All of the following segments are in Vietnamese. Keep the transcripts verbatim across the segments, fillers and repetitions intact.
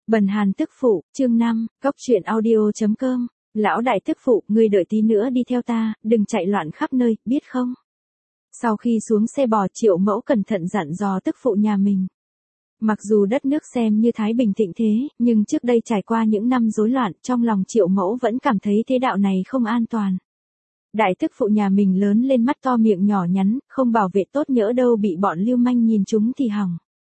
Bần Hàn tức phụ, chương năm, góc truyện audio.com, lão đại tức phụ, ngươi đợi tí nữa đi theo ta, đừng chạy loạn khắp nơi, biết không? Sau khi xuống xe bò, Triệu Mẫu cẩn thận dặn dò tức phụ nhà mình. Mặc dù đất nước xem như thái bình thịnh thế, nhưng trước đây trải qua những năm rối loạn, trong lòng Triệu Mẫu vẫn cảm thấy thế đạo này không an toàn. Đại tức phụ nhà mình lớn lên mắt to miệng nhỏ nhắn, không bảo vệ tốt nhỡ đâu bị bọn lưu manh nhìn chúng thì hỏng.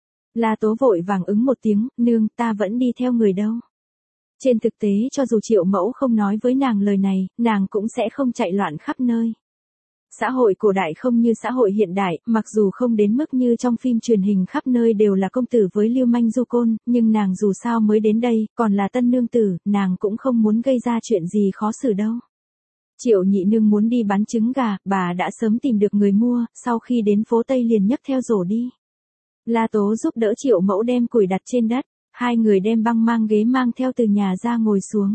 La Tố vội vàng ứng một tiếng, nương, ta vẫn đi theo người đâu. Trên thực tế cho dù Triệu Mẫu không nói với nàng lời này, nàng cũng sẽ không chạy loạn khắp nơi. Xã hội cổ đại không như xã hội hiện đại, mặc dù không đến mức như trong phim truyền hình khắp nơi đều là công tử với lưu manh du côn, nhưng nàng dù sao mới đến đây, còn là tân nương tử, nàng cũng không muốn gây ra chuyện gì khó xử đâu. Triệu nhị nương muốn đi bán trứng gà, bà đã sớm tìm được người mua, sau khi đến phố Tây liền nhấc theo rổ đi. La Tố giúp đỡ Triệu Mẫu đem củi đặt trên đất, hai người đem băng mang ghế mang theo từ nhà ra ngồi xuống.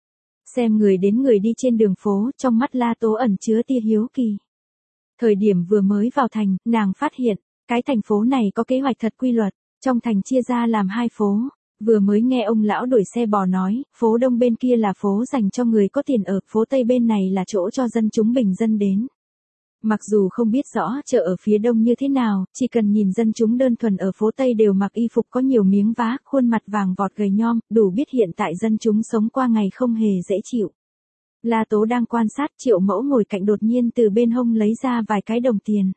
Xem người đến người đi trên đường phố, trong mắt La Tố ẩn chứa tia hiếu kỳ. Thời điểm vừa mới vào thành, nàng phát hiện, cái thành phố này có kế hoạch thật quy luật, trong thành chia ra làm hai phố. Vừa mới nghe ông lão đuổi xe bò nói, phố đông bên kia là phố dành cho người có tiền ở, phố Tây bên này là chỗ cho dân chúng bình dân đến. Mặc dù không biết rõ chợ ở phía đông như thế nào, chỉ cần nhìn dân chúng đơn thuần ở phố Tây đều mặc y phục có nhiều miếng vá, khuôn mặt vàng vọt gầy nhom, đủ biết hiện tại dân chúng sống qua ngày không hề dễ chịu. La Tố đang quan sát, Triệu Mẫu ngồi cạnh đột nhiên từ bên hông lấy ra vài cái đồng tiền.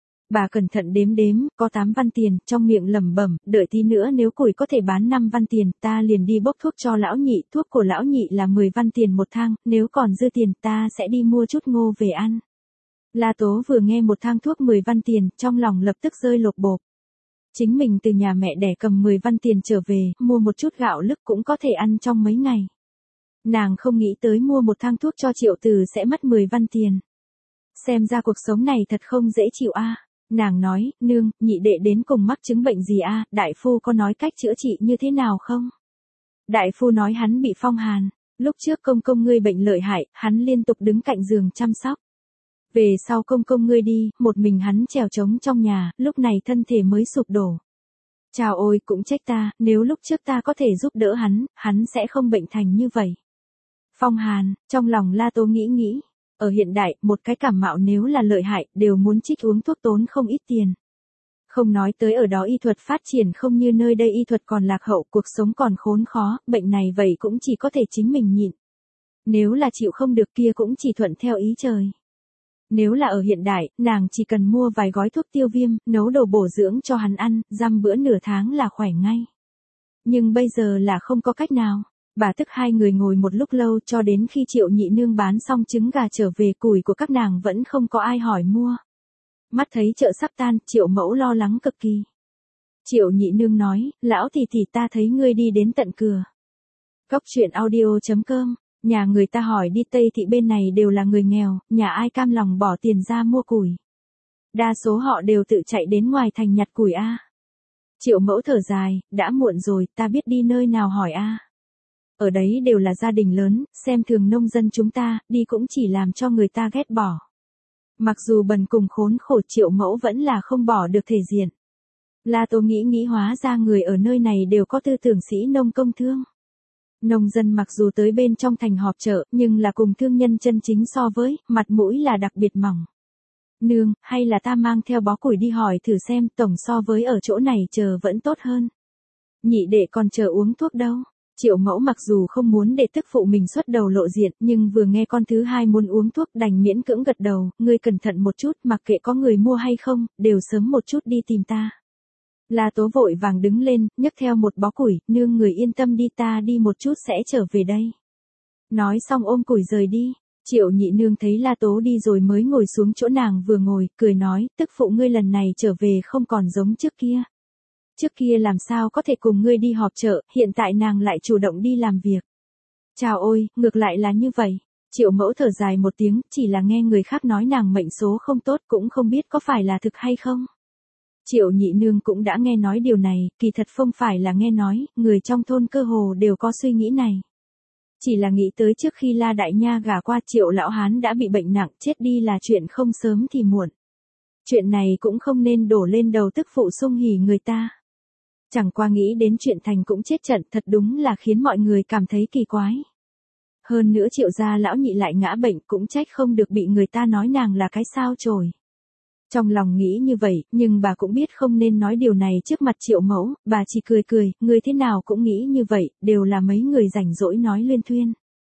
Bà cẩn thận đếm đếm, có tám văn tiền, trong miệng lẩm bẩm, đợi tí nữa nếu củi có thể bán năm văn tiền, ta liền đi bốc thuốc cho lão nhị, thuốc của lão nhị là mười văn tiền một thang, nếu còn dư tiền ta sẽ đi mua chút ngô về ăn. La Tố vừa nghe một thang thuốc mười văn tiền, trong lòng lập tức rơi lột bộp. Chính mình từ nhà mẹ đẻ cầm mười văn tiền trở về, mua một chút gạo lứt cũng có thể ăn trong mấy ngày. Nàng không nghĩ tới mua một thang thuốc cho Triệu Từ sẽ mất mười văn tiền. Xem ra cuộc sống này thật không dễ chịu a. À. Nàng nói, nương, nhị đệ đến cùng mắc chứng bệnh gì a, à? Đại phu có nói cách chữa trị như thế nào không? Đại phu nói hắn bị phong hàn, lúc trước công công ngươi bệnh lợi hại, hắn liên tục đứng cạnh giường chăm sóc. Về sau công công ngươi đi, một mình hắn trèo trống trong nhà, lúc này thân thể mới sụp đổ. Chào ôi, cũng trách ta, nếu lúc trước ta có thể giúp đỡ hắn, hắn sẽ không bệnh thành như vậy. Phong hàn, trong lòng La Tố nghĩ nghĩ. Ở hiện đại, một cái cảm mạo nếu là lợi hại, đều muốn trích uống thuốc tốn không ít tiền. Không nói tới ở đó y thuật phát triển không như nơi đây y thuật còn lạc hậu, cuộc sống còn khốn khó, bệnh này vậy cũng chỉ có thể chính mình nhịn. Nếu là chịu không được kia cũng chỉ thuận theo ý trời. Nếu là ở hiện đại, nàng chỉ cần mua vài gói thuốc tiêu viêm, nấu đồ bổ dưỡng cho hắn ăn, dăm bữa nửa tháng là khỏe ngay. Nhưng bây giờ là không có cách nào. Bà tức hai người ngồi một lúc lâu cho đến khi Triệu nhị nương bán xong trứng gà trở về, củi của các nàng vẫn không có ai hỏi mua. Mắt thấy chợ sắp tan, Triệu Mẫu lo lắng cực kỳ. Triệu nhị nương nói, lão tỷ tỷ ta thấy ngươi đi đến tận cửa. Góc truyện audio.com, nhà người ta hỏi đi Tây thị bên này đều là người nghèo, nhà ai cam lòng bỏ tiền ra mua củi. Đa số họ đều tự chạy đến ngoài thành nhặt củi a. Triệu Mẫu thở dài, đã muộn rồi, ta biết đi nơi nào hỏi a. Ở đấy đều là gia đình lớn, xem thường nông dân chúng ta, đi cũng chỉ làm cho người ta ghét bỏ. Mặc dù bần cùng khốn khổ, Triệu Mẫu vẫn là không bỏ được thể diện. La Tố nghĩ nghĩ hóa ra người ở nơi này đều có tư tưởng sĩ nông công thương. Nông dân mặc dù tới bên trong thành họp chợ, nhưng là cùng thương nhân chân chính so với, mặt mũi là đặc biệt mỏng. Nương, hay là ta mang theo bó củi đi hỏi thử xem, tổng so với ở chỗ này chờ vẫn tốt hơn. Nhị đệ còn chờ uống thuốc đâu. Triệu Mẫu mặc dù không muốn để tức phụ mình xuất đầu lộ diện, nhưng vừa nghe con thứ hai muốn uống thuốc đành miễn cưỡng gật đầu, ngươi cẩn thận một chút, mặc kệ có người mua hay không, đều sớm một chút đi tìm ta. La Tố vội vàng đứng lên, nhấc theo một bó củi, nương người yên tâm đi, ta đi một chút sẽ trở về đây. Nói xong ôm củi rời đi, Triệu nhị nương thấy La Tố đi rồi mới ngồi xuống chỗ nàng vừa ngồi, cười nói, tức phụ ngươi lần này trở về không còn giống trước kia. Trước kia làm sao có thể cùng ngươi đi họp chợ, hiện tại nàng lại chủ động đi làm việc. Chào ôi, ngược lại là như vậy. Triệu Mẫu thở dài một tiếng, chỉ là nghe người khác nói nàng mệnh số không tốt, cũng không biết có phải là thực hay không. Triệu nhị nương cũng đã nghe nói điều này, kỳ thật không phải là nghe nói, người trong thôn cơ hồ đều có suy nghĩ này. Chỉ là nghĩ tới trước khi La Đại Nha gả qua Triệu lão hán đã bị bệnh nặng, chết đi là chuyện không sớm thì muộn. Chuyện này cũng không nên đổ lên đầu tức phụ Sung Hỉ người ta. Chẳng qua nghĩ đến chuyện thành cũng chết trận thật đúng là khiến mọi người cảm thấy kỳ quái. Hơn nữa Triệu gia lão nhị lại ngã bệnh cũng trách không được bị người ta nói nàng là cái sao chổi. Trong lòng nghĩ như vậy, nhưng bà cũng biết không nên nói điều này trước mặt Triệu mẫu, bà chỉ cười cười, người thế nào cũng nghĩ như vậy, đều là mấy người rảnh rỗi nói luyên thuyên.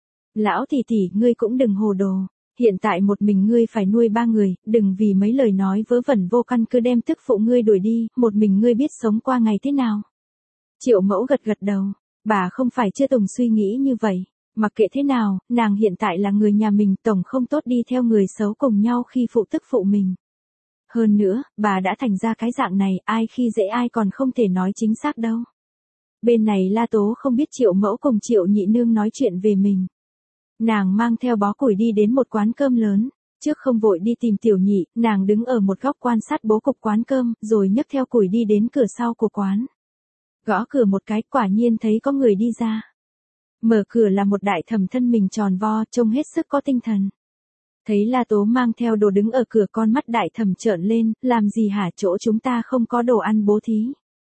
Lão tỷ tỷ, ngươi cũng đừng hồ đồ, hiện tại một mình ngươi phải nuôi ba người, đừng vì mấy lời nói vớ vẩn vô căn cứ đem tức phụ ngươi đuổi đi, một mình ngươi biết sống qua ngày thế nào. Triệu mẫu gật gật đầu, bà không phải chưa từng suy nghĩ như vậy. Mặc kệ thế nào, nàng hiện tại là người nhà mình, tổng không tốt đi theo người xấu cùng nhau khi phụ tức phụ mình. Hơn nữa, bà đã thành ra cái dạng này, ai khi dễ ai còn không thể nói chính xác đâu. Bên này La Tố không biết Triệu mẫu cùng Triệu nhị nương nói chuyện về mình. Nàng mang theo bó củi đi đến một quán cơm lớn, trước không vội đi tìm Tiểu nhị, nàng đứng ở một góc quan sát bố cục quán cơm, rồi nhấc theo củi đi đến cửa sau của quán. Gõ cửa một cái, quả nhiên thấy có người đi ra. Mở cửa là một đại thẩm thân mình tròn vo, trông hết sức có tinh thần. Thấy La Tố mang theo đồ đứng ở cửa, con mắt đại thẩm trợn lên, làm gì hả, chỗ chúng ta không có đồ ăn bố thí.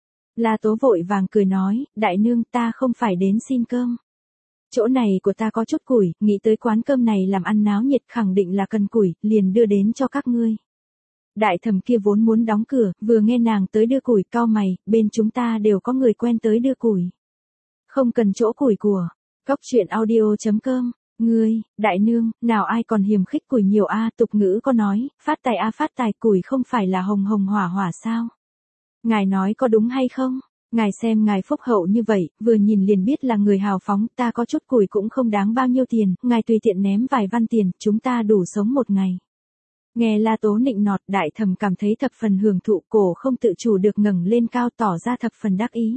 La Tố vội vàng cười nói, đại nương, ta không phải đến xin cơm. Chỗ này của ta có chút củi, nghĩ tới quán cơm này làm ăn náo nhiệt khẳng định là cần củi, liền đưa đến cho các ngươi. Đại thẩm kia vốn muốn đóng cửa, vừa nghe nàng tới đưa củi, cau mày, bên chúng ta đều có người quen tới đưa củi. Không cần chỗ củi của. Góc truyện audio chấm com, ngươi, đại nương, nào ai còn hiềm khích củi nhiều a, tục ngữ có nói, phát tài a phát tài, củi không phải là hồng hồng hỏa hỏa sao? Ngài nói có đúng hay không? Ngài xem ngài phúc hậu như vậy, vừa nhìn liền biết là người hào phóng, ta có chút củi cũng không đáng bao nhiêu tiền, ngài tùy tiện ném vài văn tiền, chúng ta đủ sống một ngày. Nghe La Tố nịnh nọt, đại thẩm cảm thấy thập phần hưởng thụ, cổ không tự chủ được ngẩng lên cao, tỏ ra thập phần đắc ý.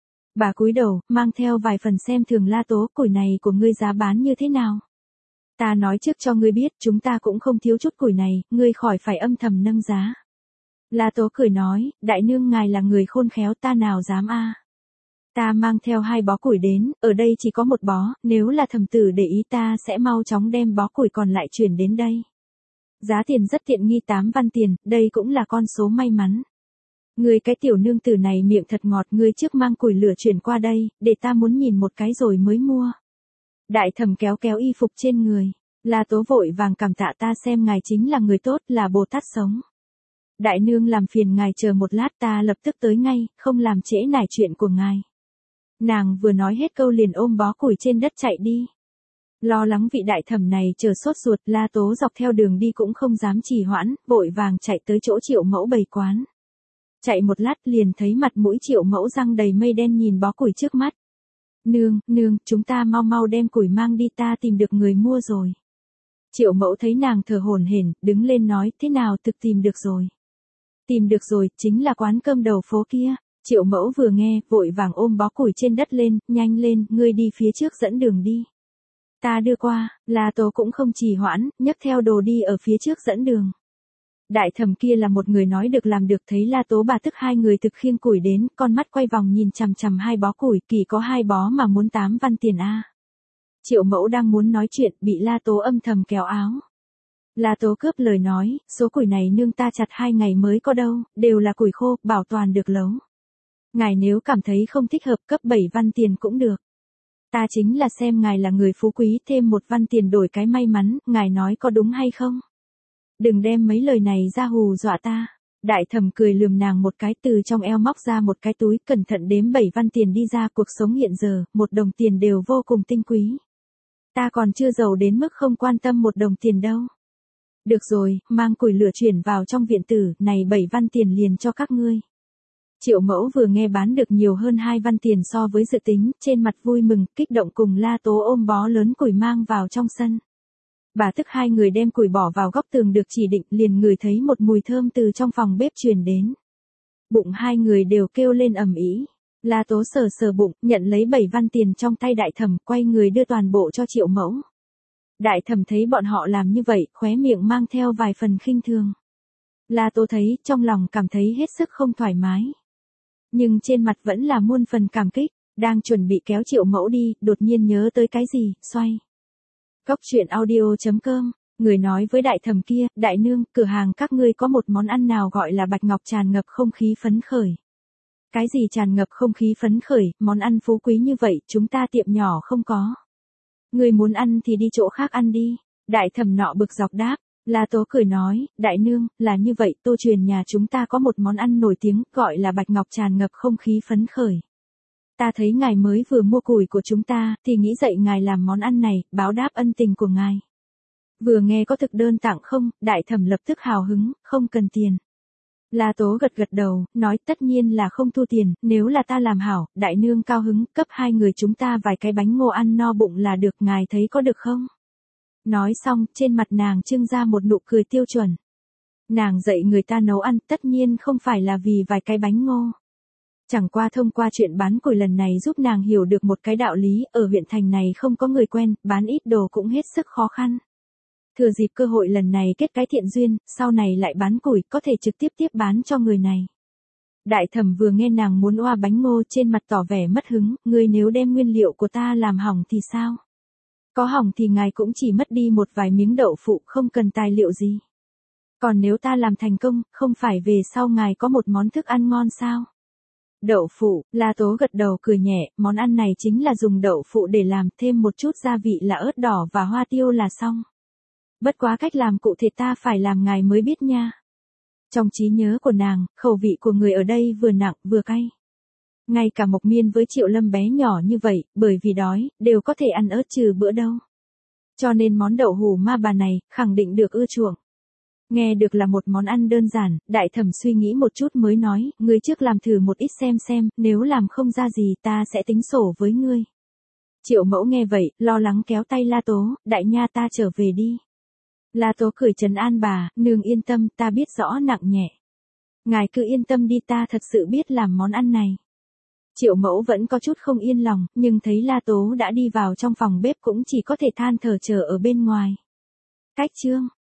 Bà cúi đầu, mang theo vài phần xem thường La Tố, củi này của ngươi giá bán như thế nào? Ta nói trước cho ngươi biết, chúng ta cũng không thiếu chút củi này, ngươi khỏi phải âm thầm nâng giá. La Tố cười nói, đại nương ngài là người khôn khéo, ta nào dám a. Ta mang theo hai bó củi đến, ở đây chỉ có một bó, nếu là thẩm tử để ý ta sẽ mau chóng đem bó củi còn lại chuyển đến đây. Giá tiền rất tiện nghi, tám văn tiền, đây cũng là con số may mắn. Ngươi cái tiểu nương tử này miệng thật ngọt, ngươi trước mang củi lửa chuyển qua đây, để ta muốn nhìn một cái rồi mới mua. Đại thẩm kéo kéo y phục trên người, La Tố vội vàng cảm tạ, ta xem ngài chính là người tốt, là Bồ Tát sống. Đại nương làm phiền ngài chờ một lát, ta lập tức tới ngay, không làm trễ nải chuyện của ngài. Nàng vừa nói hết câu liền ôm bó củi trên đất chạy đi. Lo lắng vị đại thẩm này chờ sốt ruột, La Tố dọc theo đường đi cũng không dám trì hoãn, vội vàng chạy tới chỗ Triệu mẫu bày quán. Chạy một lát liền thấy mặt mũi Triệu mẫu răng đầy mây đen nhìn bó củi trước mắt. Nương, nương, chúng ta mau mau đem củi mang đi, ta tìm được người mua rồi. Triệu mẫu thấy nàng thở hổn hển, đứng lên nói, thế nào, thực tìm được rồi. Tìm được rồi, chính là quán cơm đầu phố kia. Triệu mẫu vừa nghe, vội vàng ôm bó củi trên đất lên, nhanh lên, ngươi đi phía trước dẫn đường đi. Ta đưa qua, La Tố cũng không trì hoãn, nhấc theo đồ đi ở phía trước dẫn đường. Đại thẩm kia là một người nói được làm được, thấy La Tố bà tức hai người thực khiêng củi đến, con mắt quay vòng nhìn chằm chằm hai bó củi, kỳ có hai bó mà muốn tám văn tiền a. Triệu mẫu đang muốn nói chuyện, bị La Tố âm thầm kéo áo. La Tố cướp lời nói, số củi này nương ta chặt hai ngày mới có đâu, đều là củi khô, bảo toàn được lâu. Ngài nếu cảm thấy không thích hợp, cấp bảy văn tiền cũng được. Ta chính là xem ngài là người phú quý, thêm một văn tiền đổi cái may mắn, ngài nói có đúng hay không? Đừng đem mấy lời này ra hù dọa ta. Đại thẩm cười lườm nàng một cái, từ trong eo móc ra một cái túi, cẩn thận đếm bảy văn tiền đi ra, cuộc sống hiện giờ, một đồng tiền đều vô cùng tinh quý. Ta còn chưa giàu đến mức không quan tâm một đồng tiền đâu. Được rồi, mang củi lửa chuyển vào trong viện tử, này bảy văn tiền liền cho các ngươi. Triệu mẫu vừa nghe bán được nhiều hơn hai văn tiền so với dự tính, trên mặt vui mừng, kích động cùng La Tố ôm bó lớn củi mang vào trong sân. Bà tức hai người đem củi bỏ vào góc tường được chỉ định, liền ngửi thấy một mùi thơm từ trong phòng bếp truyền đến. Bụng hai người đều kêu lên ầm ĩ. La Tố sờ sờ bụng, nhận lấy bảy văn tiền trong tay đại thẩm, quay người đưa toàn bộ cho Triệu mẫu. Đại thẩm thấy bọn họ làm như vậy, khóe miệng mang theo vài phần khinh thường. La Tố thấy, trong lòng cảm thấy hết sức không thoải mái. Nhưng trên mặt vẫn là muôn phần cảm kích, đang chuẩn bị kéo Triệu mẫu đi, đột nhiên nhớ tới cái gì, xoay. Góc truyện audio chấm com, người nói với đại thẩm kia, đại nương, cửa hàng các ngươi có một món ăn nào gọi là bạch ngọc tràn ngập không khí phấn khởi. Cái gì tràn ngập không khí phấn khởi, món ăn phú quý như vậy, chúng ta tiệm nhỏ không có. Người muốn ăn thì đi chỗ khác ăn đi. Đại thẩm nọ bực dọc đáp. La Tố cười nói, đại nương, là như vậy, Tô Truyền nhà chúng ta có một món ăn nổi tiếng, gọi là bạch ngọc tràn ngập không khí phấn khởi. Ta thấy ngài mới vừa mua củi của chúng ta, thì nghĩ dậy ngài làm món ăn này, báo đáp ân tình của ngài. Vừa nghe có thực đơn tặng không, đại thẩm lập tức hào hứng, không cần tiền. La Tố gật gật đầu, nói tất nhiên là không thu tiền, nếu là ta làm hảo, đại nương cao hứng, cấp hai người chúng ta vài cái bánh ngô ăn no bụng là được, ngài thấy có được không? Nói xong, trên mặt nàng trưng ra một nụ cười tiêu chuẩn. Nàng dạy người ta nấu ăn, tất nhiên không phải là vì vài cái bánh ngô. Chẳng qua thông qua chuyện bán củi lần này giúp nàng hiểu được một cái đạo lý, ở huyện thành này không có người quen, bán ít đồ cũng hết sức khó khăn. Thừa dịp cơ hội lần này kết cái thiện duyên, sau này lại bán củi, có thể trực tiếp tiếp bán cho người này. Đại thẩm vừa nghe nàng muốn oa bánh ngô trên mặt tỏ vẻ mất hứng, người nếu đem nguyên liệu của ta làm hỏng thì sao? Có hỏng thì ngài cũng chỉ mất đi một vài miếng đậu phụ, không cần tài liệu gì. Còn nếu ta làm thành công, không phải về sau ngài có một món thức ăn ngon sao? Đậu phụ, La Tố gật đầu cười nhẹ, món ăn này chính là dùng đậu phụ để làm, thêm một chút gia vị là ớt đỏ và hoa tiêu là xong. Bất quá cách làm cụ thể ta phải làm ngài mới biết nha. Trong trí nhớ của nàng, khẩu vị của người ở đây vừa nặng vừa cay. Ngay cả Mộc Miên với Triệu Lâm bé nhỏ như vậy, bởi vì đói, đều có thể ăn ớt trừ bữa đâu. Cho nên món đậu hủ ma bà này, khẳng định được ưa chuộng. Nghe được là một món ăn đơn giản, đại thẩm suy nghĩ một chút mới nói, ngươi trước làm thử một ít xem xem, nếu làm không ra gì ta sẽ tính sổ với ngươi. Triệu Mẫu nghe vậy, lo lắng kéo tay La Tố, đại nha ta trở về đi. La Tố cười trấn an bà, nương yên tâm, ta biết rõ nặng nhẹ. Ngài cứ yên tâm đi, ta thật sự biết làm món ăn này. Triệu Mẫu vẫn có chút không yên lòng, nhưng thấy La Tố đã đi vào trong phòng bếp cũng chỉ có thể than thở chờ ở bên ngoài. Cách chương